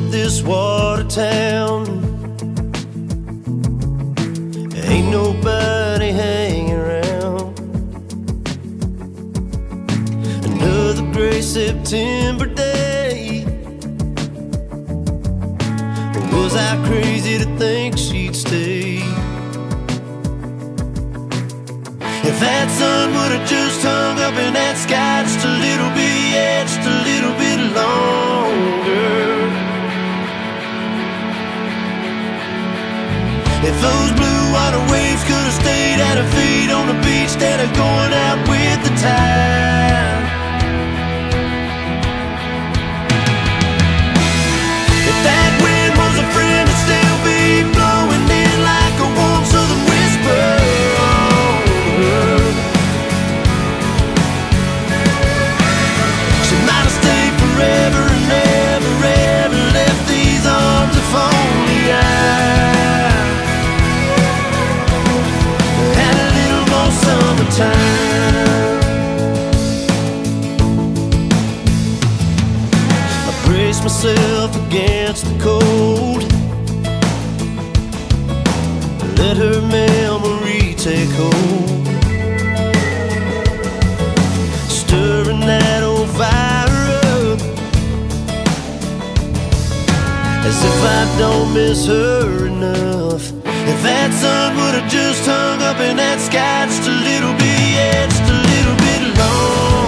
this water town. Ain't nobody hanging around. Another gray September day. Was I crazy to think she'd stay? If that sun would have just hung up in that sky just a little bit, yeah, just a little bit longer. If those blue water waves could have stayed at her feet on the beach instead of going out with the tide. If that wind was a friend, it'd still be blowing in like a warm southern whisper. She might have stayed forever and never, ever left these arms if only I had a little more summertime. I brace myself against the cold, let her memory take hold, stirring that old fire up, as if I don't miss her enough. If that sun would have just hung up in that sky just a little bit, yeah, just a little bit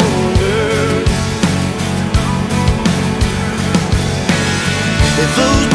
longer. If those